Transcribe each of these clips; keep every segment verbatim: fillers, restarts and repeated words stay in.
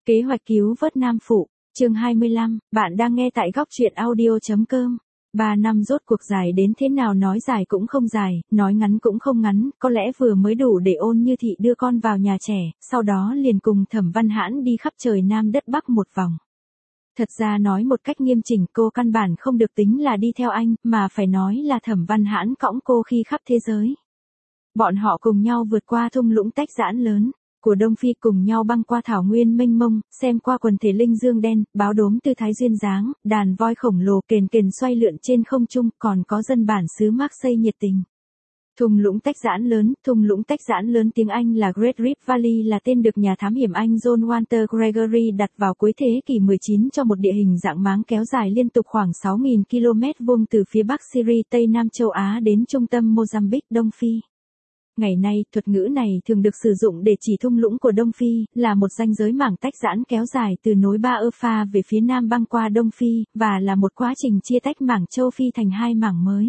Kế hoạch cứu vớt Nam Phụ, chương hai mươi lăm, bạn đang nghe tại góc truyện audio.com. Ba năm rốt cuộc dài đến thế nào, nói dài cũng không dài, nói ngắn cũng không ngắn, có lẽ vừa mới đủ để Ôn Như Thị đưa con vào nhà trẻ, sau đó liền cùng Thẩm Văn Hãn đi khắp trời Nam đất Bắc một vòng. Thật ra nói một cách nghiêm chỉnh, cô căn bản không được tính là đi theo anh, mà phải nói là Thẩm Văn Hãn cõng cô khi khắp thế giới. Bọn họ cùng nhau vượt qua thung lũng tách giãn lớn của Đông Phi, cùng nhau băng qua thảo nguyên mênh mông, xem qua quần thể linh dương đen, báo đốm từ Thái duyên dáng, đàn voi khổng lồ kền kền xoay lượn trên không trung, còn có dân bản xứ Marseille nhiệt tình. Thung lũng tách giãn lớn, thung lũng tách giãn lớn tiếng Anh là Great Rift Valley, là tên được nhà thám hiểm Anh John Walter Gregory đặt vào cuối thế kỷ mười chín cho một địa hình dạng máng kéo dài liên tục khoảng sáu nghìn ki lô mét vuông từ phía Bắc Syria, Tây Nam châu Á đến trung tâm Mozambique, Đông Phi. Ngày nay, thuật ngữ này thường được sử dụng để chỉ thung lũng của Đông Phi, là một ranh giới mảng tách giãn kéo dài từ nối Ba Ơ Pha về phía nam băng qua Đông Phi, và là một quá trình chia tách mảng châu Phi thành hai mảng mới.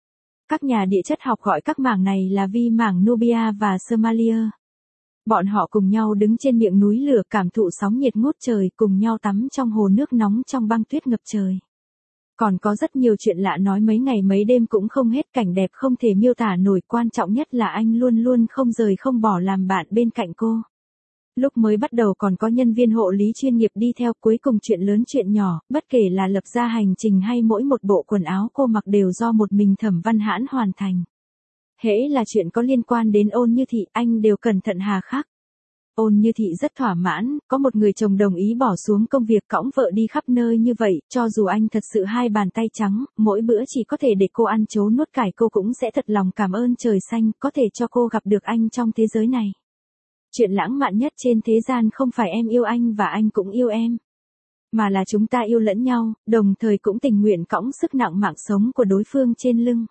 Các nhà địa chất học gọi các mảng này là vi mảng Nubia và Somalia. Bọn họ cùng nhau đứng trên miệng núi lửa, cảm thụ sóng nhiệt ngút trời, cùng nhau tắm trong hồ nước nóng trong băng tuyết ngập trời. Còn có rất nhiều chuyện lạ nói mấy ngày mấy đêm cũng không hết, cảnh đẹp không thể miêu tả nổi, quan trọng nhất là anh luôn luôn không rời không bỏ làm bạn bên cạnh cô. Lúc mới bắt đầu còn có nhân viên hộ lý chuyên nghiệp đi theo, cuối cùng chuyện lớn chuyện nhỏ, bất kể là lập ra hành trình hay mỗi một bộ quần áo cô mặc đều do một mình Thẩm Văn Hãn hoàn thành. Hễ là chuyện có liên quan đến Ôn Như Thị, anh đều cẩn thận hà khắc. Ôn Như Thị rất thỏa mãn, có một người chồng đồng ý bỏ xuống công việc cõng vợ đi khắp nơi như vậy, cho dù anh thật sự hai bàn tay trắng, mỗi bữa chỉ có thể để cô ăn chấu nuốt cải, cô cũng sẽ thật lòng cảm ơn trời xanh, có thể cho cô gặp được anh trong thế giới này. Chuyện lãng mạn nhất trên thế gian không phải em yêu anh và anh cũng yêu em, mà là chúng ta yêu lẫn nhau, đồng thời cũng tình nguyện cõng sức nặng mạng sống của đối phương trên lưng.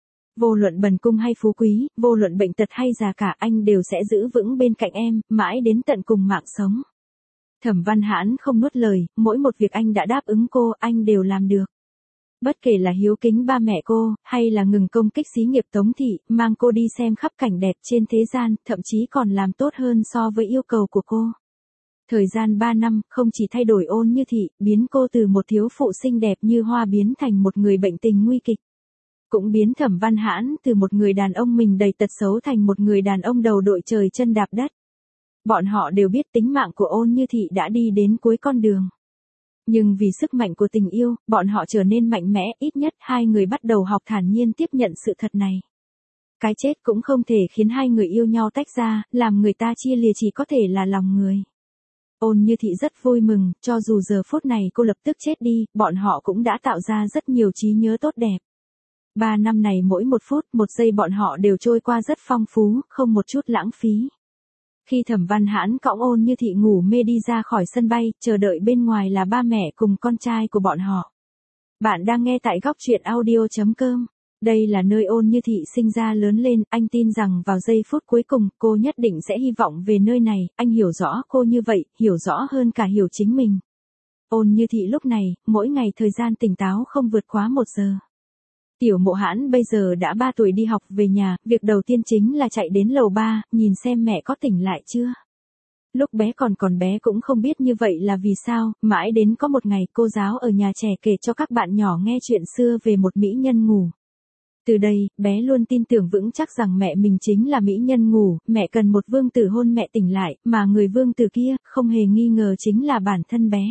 Vô luận bần cung hay phú quý, vô luận bệnh tật hay già cả, anh đều sẽ giữ vững bên cạnh em, mãi đến tận cùng mạng sống. Thẩm Văn Hãn không nuốt lời, mỗi một việc anh đã đáp ứng cô, anh đều làm được. Bất kể là hiếu kính ba mẹ cô, hay là ngừng công kích xí nghiệp Tống Thị, mang cô đi xem khắp cảnh đẹp trên thế gian, thậm chí còn làm tốt hơn so với yêu cầu của cô. Thời gian ba năm, không chỉ thay đổi Ôn Như Thị, biến cô từ một thiếu phụ xinh đẹp như hoa biến thành một người bệnh tình nguy kịch. Cũng biến Thẩm Văn Hãn từ một người đàn ông mình đầy tật xấu thành một người đàn ông đầu đội trời chân đạp đất. Bọn họ đều biết tính mạng của Ôn Như Thị đã đi đến cuối con đường. Nhưng vì sức mạnh của tình yêu, bọn họ trở nên mạnh mẽ, ít nhất hai người bắt đầu học thản nhiên tiếp nhận sự thật này. Cái chết cũng không thể khiến hai người yêu nhau tách ra, làm người ta chia lìa chỉ có thể là lòng người. Ôn Như Thị rất vui mừng, cho dù giờ phút này cô lập tức chết đi, bọn họ cũng đã tạo ra rất nhiều trí nhớ tốt đẹp. Ba năm này mỗi một phút, một giây bọn họ đều trôi qua rất phong phú, không một chút lãng phí. Khi Thẩm Văn Hãn cõng Ôn Như Thị ngủ mê đi ra khỏi sân bay, chờ đợi bên ngoài là ba mẹ cùng con trai của bọn họ. Bạn đang nghe tại góc truyện audio.com. Đây là nơi Ôn Như Thị sinh ra lớn lên, anh tin rằng vào giây phút cuối cùng, cô nhất định sẽ hy vọng về nơi này, anh hiểu rõ cô như vậy, hiểu rõ hơn cả hiểu chính mình. Ôn Như Thị lúc này, mỗi ngày thời gian tỉnh táo không vượt quá một giờ. Tiểu Mộ Hãn bây giờ đã ba tuổi đi học về nhà, việc đầu tiên chính là chạy đến lầu ba, nhìn xem mẹ có tỉnh lại chưa. Lúc bé còn còn bé cũng không biết như vậy là vì sao, mãi đến có một ngày cô giáo ở nhà trẻ kể cho các bạn nhỏ nghe chuyện xưa về một mỹ nhân ngủ. Từ đây, bé luôn tin tưởng vững chắc rằng mẹ mình chính là mỹ nhân ngủ, mẹ cần một vương tử hôn mẹ tỉnh lại, mà người vương tử kia, không hề nghi ngờ chính là bản thân bé.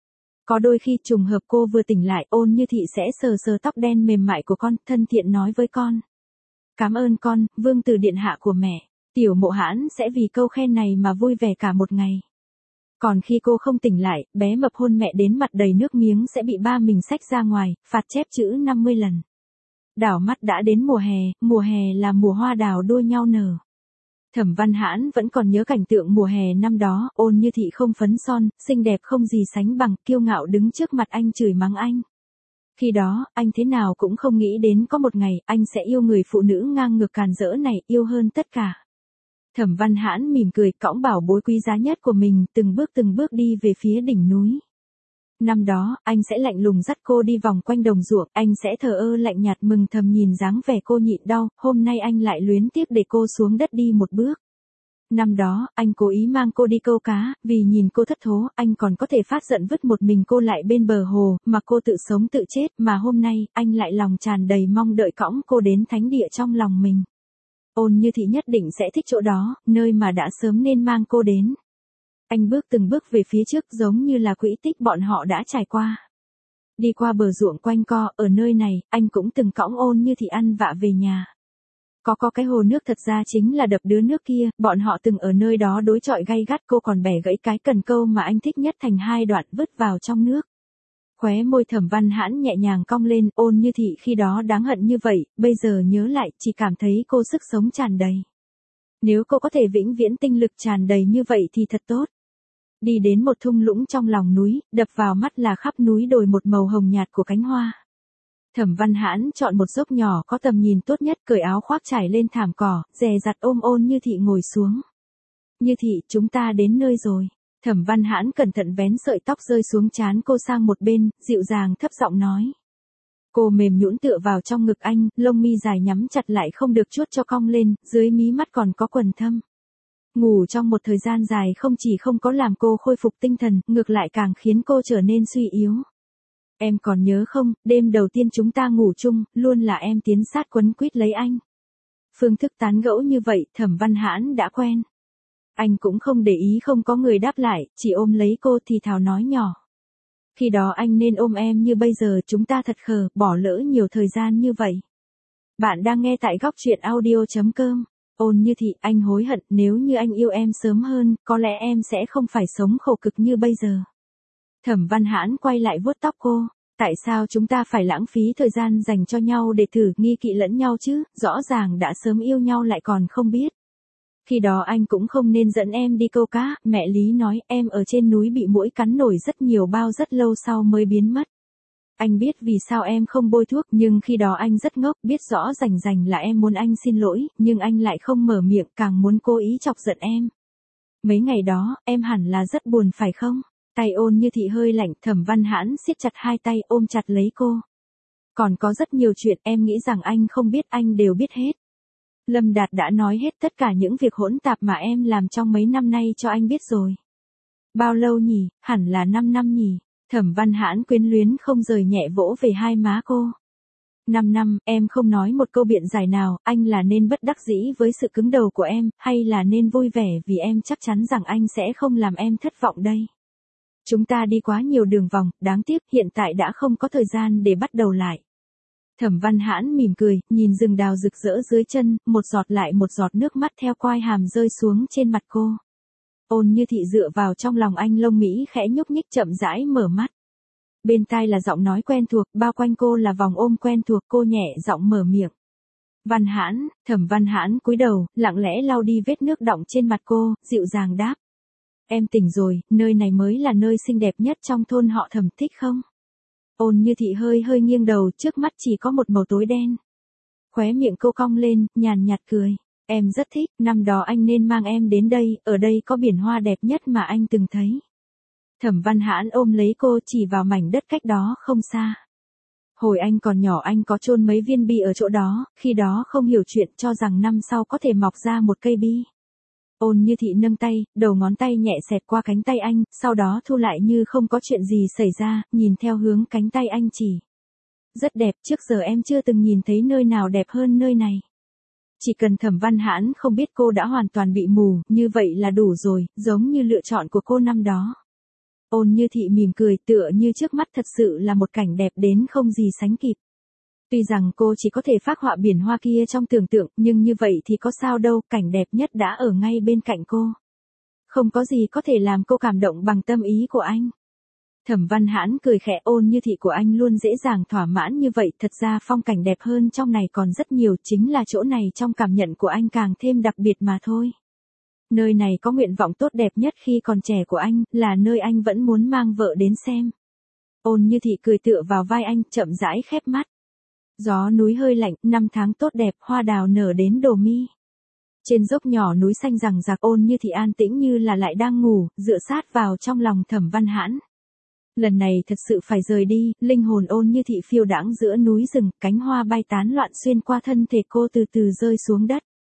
Có đôi khi trùng hợp cô vừa tỉnh lại, Ôn Như Thị sẽ sờ sờ tóc đen mềm mại của con, thân thiện nói với con: "Cảm ơn con, vương tử điện hạ của mẹ." Tiểu Mộ Hãn sẽ vì câu khen này mà vui vẻ cả một ngày. Còn khi cô không tỉnh lại, bé mập hôn mẹ đến mặt đầy nước miếng sẽ bị ba mình xách ra ngoài, phạt chép chữ năm mươi lần. Đảo mắt đã đến mùa hè, mùa hè là mùa hoa đào đua nhau nở. Thẩm Văn Hãn vẫn còn nhớ cảnh tượng mùa hè năm đó, Ôn Như Thị không phấn son, xinh đẹp không gì sánh bằng, kiêu ngạo đứng trước mặt anh chửi mắng anh. Khi đó, anh thế nào cũng không nghĩ đến có một ngày, anh sẽ yêu người phụ nữ ngang ngược càn rỡ này, yêu hơn tất cả. Thẩm Văn Hãn mỉm cười, cõng bảo bối quý giá nhất của mình, từng bước từng bước đi về phía đỉnh núi. Năm đó, anh sẽ lạnh lùng dắt cô đi vòng quanh đồng ruộng, anh sẽ thờ ơ lạnh nhạt mừng thầm nhìn dáng vẻ cô nhịn đau, hôm nay anh lại luyến tiếc để cô xuống đất đi một bước. Năm đó, anh cố ý mang cô đi câu cá, vì nhìn cô thất thố, anh còn có thể phát giận vứt một mình cô lại bên bờ hồ, mà cô tự sống tự chết, mà hôm nay, anh lại lòng tràn đầy mong đợi cõng cô đến thánh địa trong lòng mình. Ôn Như Thị nhất định sẽ thích chỗ đó, nơi mà đã sớm nên mang cô đến. Anh bước từng bước về phía trước giống như là quỹ tích bọn họ đã trải qua. Đi qua bờ ruộng quanh co, ở nơi này, anh cũng từng cõng Ôn Như Thị ăn vạ về nhà. Có có cái hồ nước thật ra chính là đập đứa nước kia, bọn họ từng ở nơi đó đối chọi gay gắt, cô còn bẻ gãy cái cần câu mà anh thích nhất thành hai đoạn vứt vào trong nước. Khóe môi Thẩm Văn Hãn nhẹ nhàng cong lên, Ôn Như Thị khi đó đáng hận như vậy, bây giờ nhớ lại, chỉ cảm thấy cô sức sống tràn đầy. Nếu cô có thể vĩnh viễn tinh lực tràn đầy như vậy thì thật tốt. Đi đến một thung lũng trong lòng núi, đập vào mắt là khắp núi đồi một màu hồng nhạt của cánh hoa. Thẩm Văn Hãn chọn một dốc nhỏ có tầm nhìn tốt nhất, cởi áo khoác trải lên thảm cỏ, dè dặt ôm Ôn Như Thị ngồi xuống. Như Thị, chúng ta đến nơi rồi. Thẩm Văn Hãn cẩn thận vén sợi tóc rơi xuống trán cô sang một bên, dịu dàng thấp giọng nói. Cô mềm nhũn tựa vào trong ngực anh, lông mi dài nhắm chặt lại không được chuốt cho cong lên, dưới mí mắt còn có quầng thâm. Ngủ trong một thời gian dài không chỉ không có làm cô khôi phục tinh thần, ngược lại càng khiến cô trở nên suy yếu. Em còn nhớ không, đêm đầu tiên chúng ta ngủ chung, luôn là em tiến sát quấn quýt lấy anh. Phương thức tán gẫu như vậy, Thẩm Văn Hãn đã quen. Anh cũng không để ý không có người đáp lại, chỉ ôm lấy cô thì thào nói nhỏ. Khi đó anh nên ôm em như bây giờ, chúng ta thật khờ, bỏ lỡ nhiều thời gian như vậy. Bạn đang nghe tại góc truyện audio chấm com. Ôn Như Thị, anh hối hận, nếu như anh yêu em sớm hơn, có lẽ em sẽ không phải sống khổ cực như bây giờ. Thẩm Văn Hãn quay lại vuốt tóc cô. Tại sao chúng ta phải lãng phí thời gian dành cho nhau để thử nghi kỵ lẫn nhau chứ, rõ ràng đã sớm yêu nhau lại còn không biết. Khi đó anh cũng không nên dẫn em đi câu cá, mẹ Lý nói em ở trên núi bị muỗi cắn nổi rất nhiều bao rất lâu sau mới biến mất. Anh biết vì sao em không bôi thuốc, nhưng khi đó anh rất ngốc, biết rõ rành rành là em muốn anh xin lỗi, nhưng anh lại không mở miệng, càng muốn cố ý chọc giận em. Mấy ngày đó, em hẳn là rất buồn phải không? Tay Ôn Như Thị hơi lạnh, Thẩm Văn Hãn siết chặt hai tay ôm chặt lấy cô. Còn có rất nhiều chuyện em nghĩ rằng anh không biết, anh đều biết hết. Lâm Đạt đã nói hết tất cả những việc hỗn tạp mà em làm trong mấy năm nay cho anh biết rồi. Bao lâu nhỉ, hẳn là năm năm nhỉ. Thẩm Văn Hãn quyến luyến không rời nhẹ vỗ về hai má cô. Năm năm, em không nói một câu biện giải nào, anh là nên bất đắc dĩ với sự cứng đầu của em, hay là nên vui vẻ vì em chắc chắn rằng anh sẽ không làm em thất vọng đây. Chúng ta đi quá nhiều đường vòng, đáng tiếc hiện tại đã không có thời gian để bắt đầu lại. Thẩm Văn Hãn mỉm cười, nhìn rừng đào rực rỡ dưới chân, một giọt lại một giọt nước mắt theo quai hàm rơi xuống trên mặt cô. Ôn Như Thị dựa vào trong lòng anh, lông mỹ khẽ nhúc nhích, chậm rãi mở mắt. Bên tai là giọng nói quen thuộc, bao quanh cô là vòng ôm quen thuộc, cô nhẹ giọng mở miệng. Văn Hãn. Thẩm Văn Hãn cúi đầu, lặng lẽ lau đi vết nước đọng trên mặt cô, dịu dàng đáp. Em tỉnh rồi, nơi này mới là nơi xinh đẹp nhất trong thôn họ Thẩm, thích không? Ôn Như Thị hơi hơi nghiêng đầu, trước mắt chỉ có một màu tối đen. Khóe miệng cô cong lên, nhàn nhạt cười. Em rất thích, năm đó anh nên mang em đến đây, ở đây có biển hoa đẹp nhất mà anh từng thấy. Thẩm Văn Hãn ôm lấy cô, chỉ vào mảnh đất cách đó không xa. Hồi anh còn nhỏ anh có chôn mấy viên bi ở chỗ đó, khi đó không hiểu chuyện, cho rằng năm sau có thể mọc ra một cây bi. Ôn Như Thị nâng tay, đầu ngón tay nhẹ xẹt qua cánh tay anh, sau đó thu lại như không có chuyện gì xảy ra, nhìn theo hướng cánh tay anh chỉ. Rất đẹp, trước giờ em chưa từng nhìn thấy nơi nào đẹp hơn nơi này. Chỉ cần Thẩm Văn Hãn không biết cô đã hoàn toàn bị mù, như vậy là đủ rồi, giống như lựa chọn của cô năm đó. Ôn Như Thị mỉm cười, tựa như trước mắt thật sự là một cảnh đẹp đến không gì sánh kịp. Tuy rằng cô chỉ có thể phác họa biển hoa kia trong tưởng tượng, nhưng như vậy thì có sao đâu, cảnh đẹp nhất đã ở ngay bên cạnh cô. Không có gì có thể làm cô cảm động bằng tâm ý của anh. Thẩm Văn Hãn cười khẽ, Ôn Như Thị của anh luôn dễ dàng thỏa mãn như vậy, thật ra phong cảnh đẹp hơn trong này còn rất nhiều, chính là chỗ này trong cảm nhận của anh càng thêm đặc biệt mà thôi. Nơi này có nguyện vọng tốt đẹp nhất khi còn trẻ của anh, là nơi anh vẫn muốn mang vợ đến xem. Ôn Như Thị cười tựa vào vai anh, chậm rãi khép mắt. Gió núi hơi lạnh, năm tháng tốt đẹp, hoa đào nở đến đổ mi. Trên dốc nhỏ núi xanh rằng rạc, Ôn Như Thị an tĩnh như là lại đang ngủ, dựa sát vào trong lòng Thẩm Văn Hãn. Lần này thật sự phải rời đi, linh hồn Ôn Như Thị phiêu đãng giữa núi rừng, cánh hoa bay tán loạn xuyên qua thân thể cô từ từ rơi xuống đất.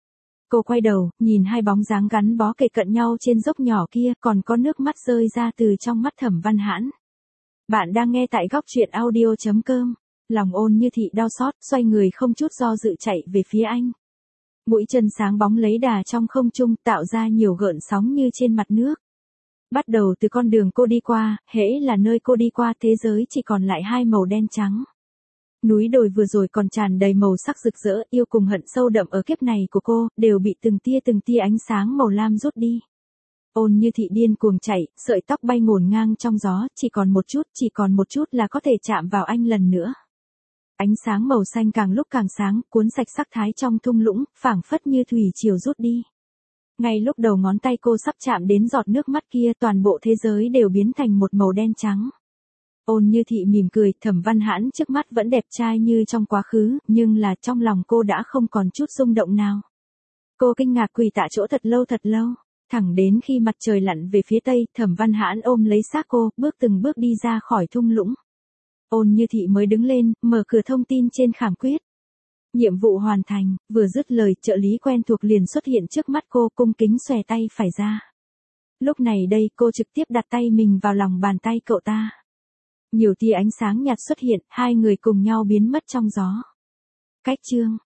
Cô quay đầu, nhìn hai bóng dáng gắn bó kề cận nhau trên dốc nhỏ kia, còn có nước mắt rơi ra từ trong mắt Thẩm Văn Hãn. Bạn đang nghe tại góc truyện audio chấm com. Lòng Ôn Như Thị đau xót, xoay người không chút do dự chạy về phía anh. Mũi chân sáng bóng lấy đà trong không trung, tạo ra nhiều gợn sóng như trên mặt nước. Bắt đầu từ con đường cô đi qua, hễ là nơi cô đi qua thế giới chỉ còn lại hai màu đen trắng. Núi đồi vừa rồi còn tràn đầy màu sắc rực rỡ, yêu cùng hận sâu đậm ở kiếp này của cô, đều bị từng tia từng tia ánh sáng màu lam rút đi. Ôn Như Thị điên cuồng chạy, sợi tóc bay ngổn ngang trong gió, chỉ còn một chút, chỉ còn một chút là có thể chạm vào anh lần nữa. Ánh sáng màu xanh càng lúc càng sáng, cuốn sạch sắc thái trong thung lũng, phảng phất như thủy triều rút đi. Ngay lúc đầu ngón tay cô sắp chạm đến giọt nước mắt kia, toàn bộ thế giới đều biến thành một màu đen trắng. Ôn Như Thị mỉm cười, Thẩm Văn Hãn trước mắt vẫn đẹp trai như trong quá khứ, nhưng là trong lòng cô đã không còn chút rung động nào. Cô kinh ngạc quỳ tại chỗ thật lâu thật lâu, thẳng đến khi mặt trời lặn về phía tây, Thẩm Văn Hãn ôm lấy xác cô, bước từng bước đi ra khỏi thung lũng. Ôn Như Thị mới đứng lên, mở cửa thông tin trên khảm quyết. Nhiệm vụ hoàn thành, vừa dứt lời, trợ lý quen thuộc liền xuất hiện trước mắt cô, cung kính xòe tay phải ra. Lúc này đây, cô trực tiếp đặt tay mình vào lòng bàn tay cậu ta. Nhiều tia ánh sáng nhạt xuất hiện, hai người cùng nhau biến mất trong gió. Cách chương